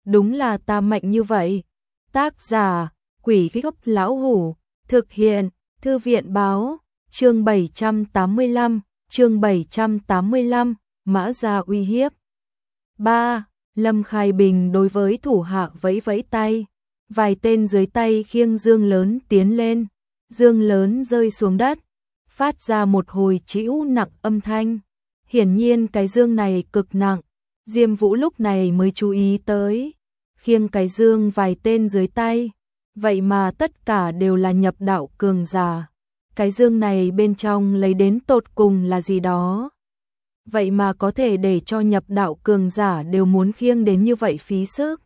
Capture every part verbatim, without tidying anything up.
đúng là ta mạnh như vậy. Tác giả, Quỷ Gốc Lão Hủ, thực hiện, Thư viện Báo, chương bảy trăm tám mươi lăm, chương bảy trăm tám mươi lăm, Mã Gia uy hiếp. ba. Lâm Khai Bình đối với thủ hạ vẫy vẫy tay, vài tên dưới tay khiêng dương lớn tiến lên, dương lớn rơi xuống đất, phát ra một hồi chĩu nặng âm thanh. Hiển nhiên cái dương này cực nặng, Diêm Vũ lúc này mới chú ý tới, khiêng cái dương vài tên dưới tay, vậy mà tất cả đều là nhập đạo cường giả. Cái dương này bên trong lấy đến tột cùng là gì đó? Vậy mà có thể để cho nhập đạo cường giả đều muốn khiêng đến như vậy phí sức.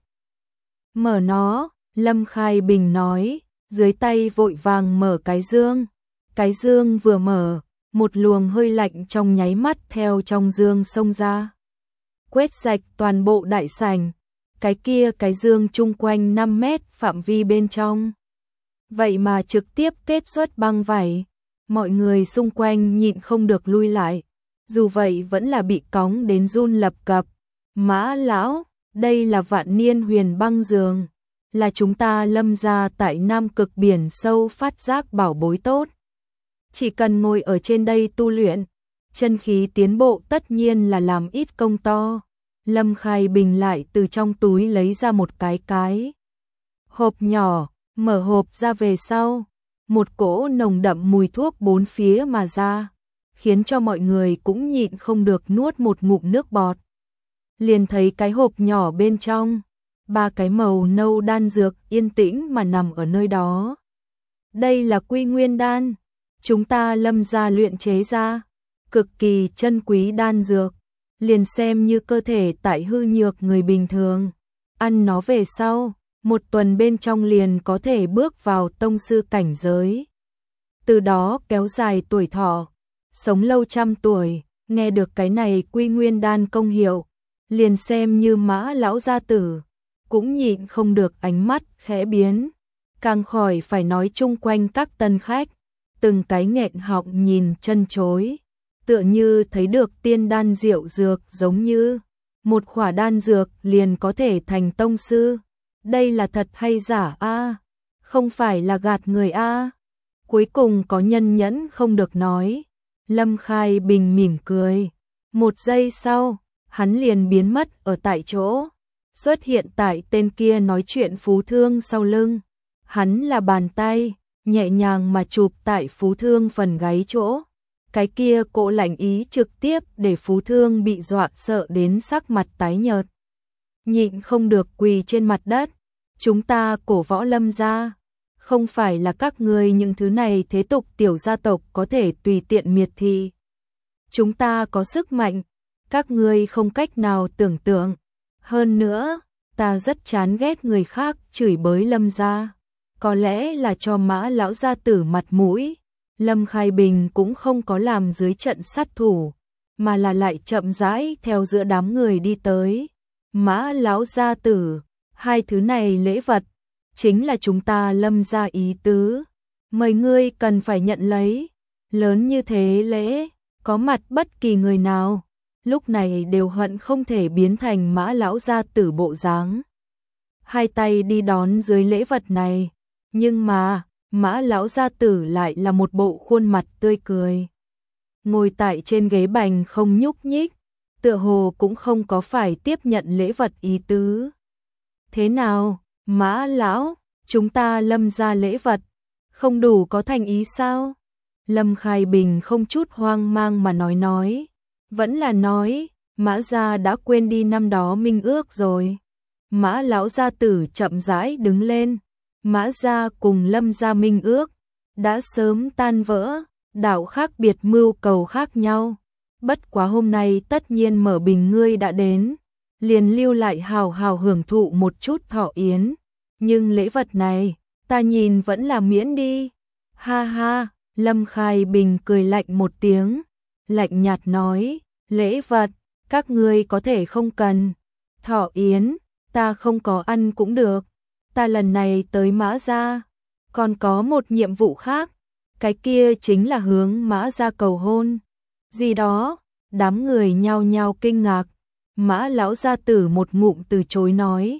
Mở nó, Lâm Khai Bình nói, dưới tay vội vàng mở cái dương. Cái dương vừa mở, một luồng hơi lạnh trong nháy mắt theo trong dương xông ra, quét sạch toàn bộ đại sảnh. Cái kia cái dương chung quanh năm mét phạm vi bên trong, vậy mà trực tiếp kết xuất băng vảy. Mọi người xung quanh nhịn không được lui lại, dù vậy vẫn là bị cóng đến run lập cập. Mã lão, đây là vạn niên huyền băng giường, là chúng ta Lâm gia tại Nam Cực biển sâu phát giác bảo bối tốt. Chỉ cần ngồi ở trên đây tu luyện, chân khí tiến bộ tất nhiên là làm ít công to. Lâm Khai Bình lại từ trong túi lấy ra một cái cái hộp nhỏ, mở hộp ra về sau, một cỗ nồng đậm mùi thuốc bốn phía mà ra, khiến cho mọi người cũng nhịn không được nuốt một ngụm nước bọt. Liền thấy cái hộp nhỏ bên trong, ba cái màu nâu đan dược yên tĩnh mà nằm ở nơi đó. Đây là Quy Nguyên đan, chúng ta Lâm gia luyện chế ra, cực kỳ chân quý đan dược, liền xem như cơ thể tại hư nhược người bình thường, ăn nó về sau, một tuần bên trong liền có thể bước vào tông sư cảnh giới. Từ đó kéo dài tuổi thọ, sống lâu trăm tuổi. Nghe được cái này Quy Nguyên đan công hiệu, liền xem như Mã lão gia tử cũng nhịn không được ánh mắt khẽ biến, càng khỏi phải nói chung quanh các tân khách, từng cái nghẹn họng nhìn chân chối, tựa như thấy được tiên đan diệu dược, giống như một khỏa đan dược liền có thể thành tông sư. Đây là thật hay giả a? À? Không phải là gạt người a? À? Cuối cùng có nhân nhẫn không được nói. Lâm Khai Bình mỉm cười, một giây sau, hắn liền biến mất ở tại chỗ, xuất hiện tại tên kia nói chuyện Phú Thương sau lưng. Hắn là bàn tay nhẹ nhàng mà chụp tại Phú Thương phần gáy chỗ. Cái kia cỗ lạnh ý trực tiếp để Phú Thương bị dọa sợ đến sắc mặt tái nhợt, nhịn không được quỳ trên mặt đất. Chúng ta Cổ Võ Lâm gia, không phải là các ngươi những thứ này thế tục tiểu gia tộc có thể tùy tiện miệt thị. Chúng ta có sức mạnh, các ngươi không cách nào tưởng tượng. Hơn nữa, ta rất chán ghét người khác chửi bới Lâm gia, có lẽ là cho Mã lão gia tử mặt mũi. Lâm Khai Bình cũng không có làm dưới trận sát thủ, mà là lại chậm rãi theo giữa đám người đi tới. Mã lão gia tử, hai thứ này lễ vật, chính là chúng ta Lâm gia ý tứ, mời ngươi cần phải nhận lấy. Lớn như thế lễ, có mặt bất kỳ người nào, lúc này đều hận không thể biến thành Mã lão gia tử bộ dáng, hai tay đi đón dưới lễ vật này. Nhưng mà Mã lão gia tử lại là một bộ khuôn mặt tươi cười, ngồi tại trên ghế bành không nhúc nhích, tựa hồ cũng không có phải tiếp nhận lễ vật ý tứ. Thế nào, Mã lão, chúng ta Lâm gia lễ vật không đủ có thành ý sao? Lâm Khai Bình không chút hoang mang mà nói nói, vẫn là nói, Mã gia đã quên đi năm đó minh ước rồi. Mã lão gia tử chậm rãi đứng lên. Mã gia cùng Lâm gia minh ước đã sớm tan vỡ, đạo khác biệt mưu cầu khác nhau. Bất quá hôm nay tất nhiên Mở Bình ngươi đã đến, liền lưu lại hào hào hưởng thụ một chút thọ yến. Nhưng lễ vật này, ta nhìn vẫn là miễn đi. Ha ha, Lâm Khai Bình cười lạnh một tiếng, lạnh nhạt nói, lễ vật, các ngươi có thể không cần. Thọ yến, ta không có ăn cũng được. Ta lần này tới Mã gia, còn có một nhiệm vụ khác, cái kia chính là hướng Mã gia cầu hôn. Gì đó, đám người nhao nhao kinh ngạc. Mã lão gia tử một ngụm từ chối nói,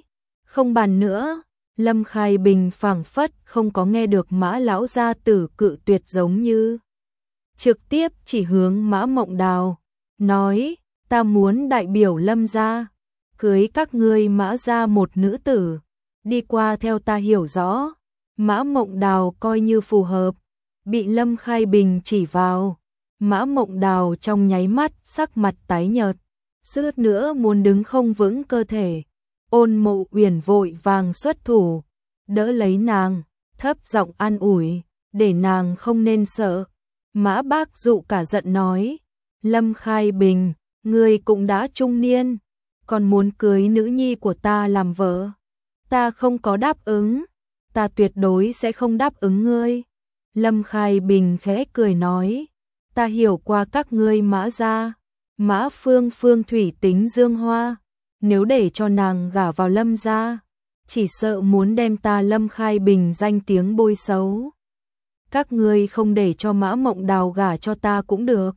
Không bàn nữa, Lâm Khai Bình phảng phất không có nghe được Mã lão gia tử cự tuyệt giống như. Trực tiếp chỉ hướng Mã Mộng Đào, nói, ta muốn đại biểu Lâm gia, cưới các ngươi Mã gia một nữ tử, đi qua theo ta hiểu rõ. Mã Mộng Đào coi như phù hợp, bị Lâm Khai Bình chỉ vào. Mã Mộng Đào trong nháy mắt sắc mặt tái nhợt, suýt nữa muốn đứng không vững cơ thể. Ôn Mộ Uyển vội vàng xuất thủ, đỡ lấy nàng, thấp giọng an ủi, để nàng không nên sợ. Mã Bác Dụ cả giận nói, Lâm Khai Bình, ngươi cũng đã trung niên, còn muốn cưới nữ nhi của ta làm vợ. Ta không có đáp ứng, ta tuyệt đối sẽ không đáp ứng ngươi. Lâm Khai Bình khẽ cười nói, ta hiểu qua các ngươi Mã gia, Mã Phương Phương thủy tính dương hoa, nếu để cho nàng gả vào Lâm gia, chỉ sợ muốn đem ta Lâm Khai Bình danh tiếng bôi xấu. Các ngươi không để cho Mã Mộng Đào gả cho ta cũng được.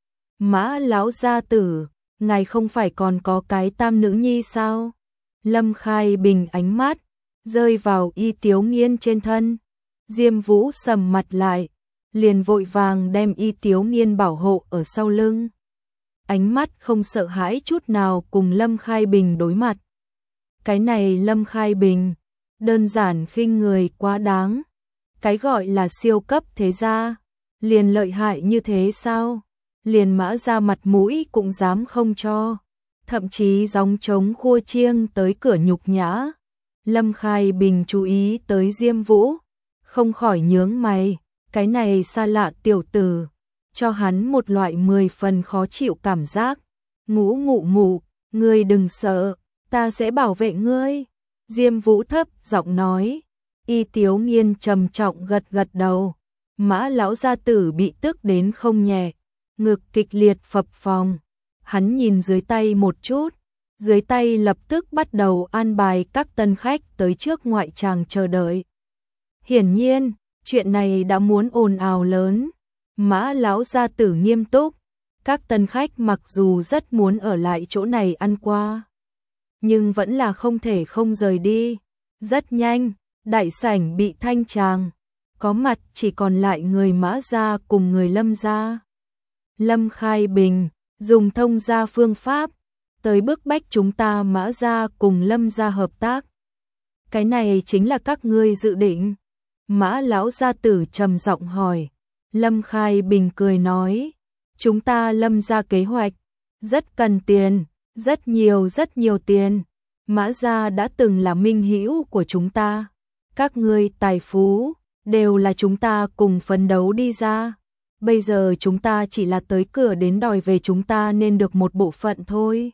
Mã lão gia tử, ngài không phải còn có cái tam nữ nhi sao? Lâm Khai Bình ánh mắt rơi vào Y Tiếu Nghiên trên thân. Diêm Vũ sầm mặt lại, liền vội vàng đem Y Tiếu Nghiên bảo hộ ở sau lưng. Ánh mắt không sợ hãi chút nào cùng Lâm Khai Bình đối mặt. Cái này Lâm Khai Bình, đơn giản khinh người quá đáng. Cái gọi là siêu cấp thế gia, liền lợi hại như thế sao? Liền Mã gia mặt mũi cũng dám không cho, thậm chí gióng trống khua chiêng tới cửa nhục nhã. Lâm Khai Bình chú ý tới Diêm Vũ, không khỏi nhướng mày, cái này xa lạ tiểu tử, cho hắn một loại mười phần khó chịu cảm giác. Ngũ Ngụ Ngụ, ngươi đừng sợ, ta sẽ bảo vệ ngươi. Diêm Vũ thấp giọng nói. Y Tiếu Nghiên trầm trọng gật gật đầu. Mã lão gia tử bị tức đến không nhẹ, ngực kịch liệt phập phồng. Hắn nhìn dưới tay một chút, dưới tay lập tức bắt đầu an bài các tân khách tới trước ngoại tràng chờ đợi. Hiển nhiên, chuyện này đã muốn ồn ào lớn. Mã lão gia tử nghiêm túc, các tân khách mặc dù rất muốn ở lại chỗ này ăn qua, nhưng vẫn là không thể không rời đi. Rất nhanh, đại sảnh bị thanh tràng, có mặt chỉ còn lại người Mã gia cùng người Lâm gia. Lâm Khai Bình dùng thông gia phương pháp tới bức bách chúng ta Mã gia cùng Lâm gia hợp tác. Cái này chính là các ngươi dự định? Mã lão gia tử trầm giọng hỏi. Lâm Khai Bình cười nói, chúng ta Lâm gia kế hoạch rất cần tiền, rất nhiều rất nhiều tiền. Mã gia đã từng là minh hữu của chúng ta, các ngươi tài phú đều là chúng ta cùng phấn đấu đi ra. Bây giờ chúng ta chỉ là tới cửa đến đòi về chúng ta nên được một bộ phận thôi.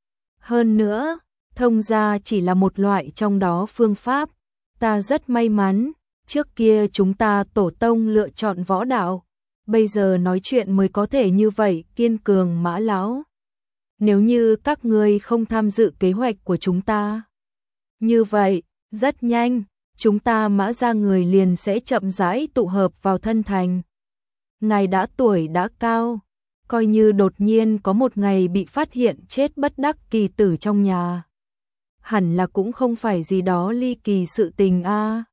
Hơn nữa, thông gia chỉ là một loại trong đó phương pháp. Ta rất may mắn, trước kia chúng ta tổ tông lựa chọn võ đạo, bây giờ nói chuyện mới có thể như vậy kiên cường. Mã lão, nếu như các ngươi không tham dự kế hoạch của chúng ta, như vậy, rất nhanh, chúng ta Mã gia người liền sẽ chậm rãi tụ hợp vào thân thành. Ngài đã tuổi đã cao, coi như đột nhiên có một ngày bị phát hiện chết bất đắc kỳ tử trong nhà, hẳn là cũng không phải gì đó ly kỳ sự tình a. À.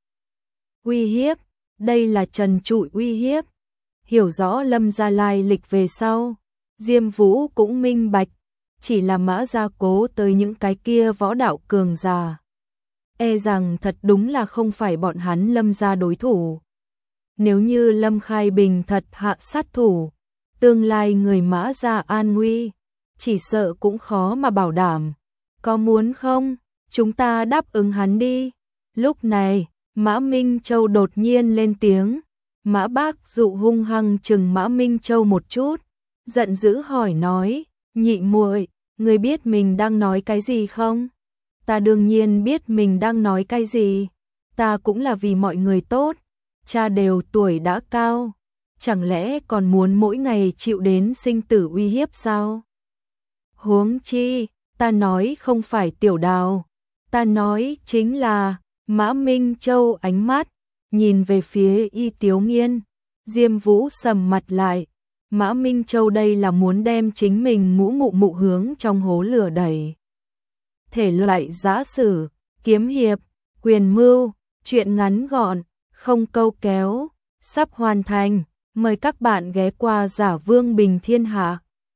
Uy hiếp, đây là trần trụi uy hiếp. Hiểu rõ Lâm gia lai lịch về sau, Diêm Vũ cũng minh bạch, chỉ là Mã gia cố tới những cái kia võ đạo cường giả, e rằng thật đúng là không phải bọn hắn Lâm gia đối thủ. Nếu như Lâm Khai Bình thật hạ sát thủ, tương lai người Mã gia an nguy, chỉ sợ cũng khó mà bảo đảm. Có muốn không, chúng ta đáp ứng hắn đi. Lúc này, Mã Minh Châu đột nhiên lên tiếng. Mã Bác Dụ hung hăng chừng Mã Minh Châu một chút, giận dữ hỏi nói, nhị muội, ngươi biết mình đang nói cái gì không? Ta đương nhiên biết mình đang nói cái gì, ta cũng là vì mọi người tốt, cha đều tuổi đã cao, chẳng lẽ còn muốn mỗi ngày chịu đến sinh tử uy hiếp sao? Huống chi, ta nói không phải Tiểu Đào, ta nói chính là. Mã Minh Châu ánh mắt nhìn về phía Y Tiếu Nghiên. Diêm Vũ sầm mặt lại, Mã Minh Châu đây là muốn đem chính mình Ngũ Ngụ Mụ hướng trong hố lửa đẩy. Thể loại giã sử, kiếm hiệp, quyền mưu, truyện ngắn gọn, không câu kéo, sắp hoàn thành. Mời các bạn ghé qua Giả Vương Bình Thiên Hạ.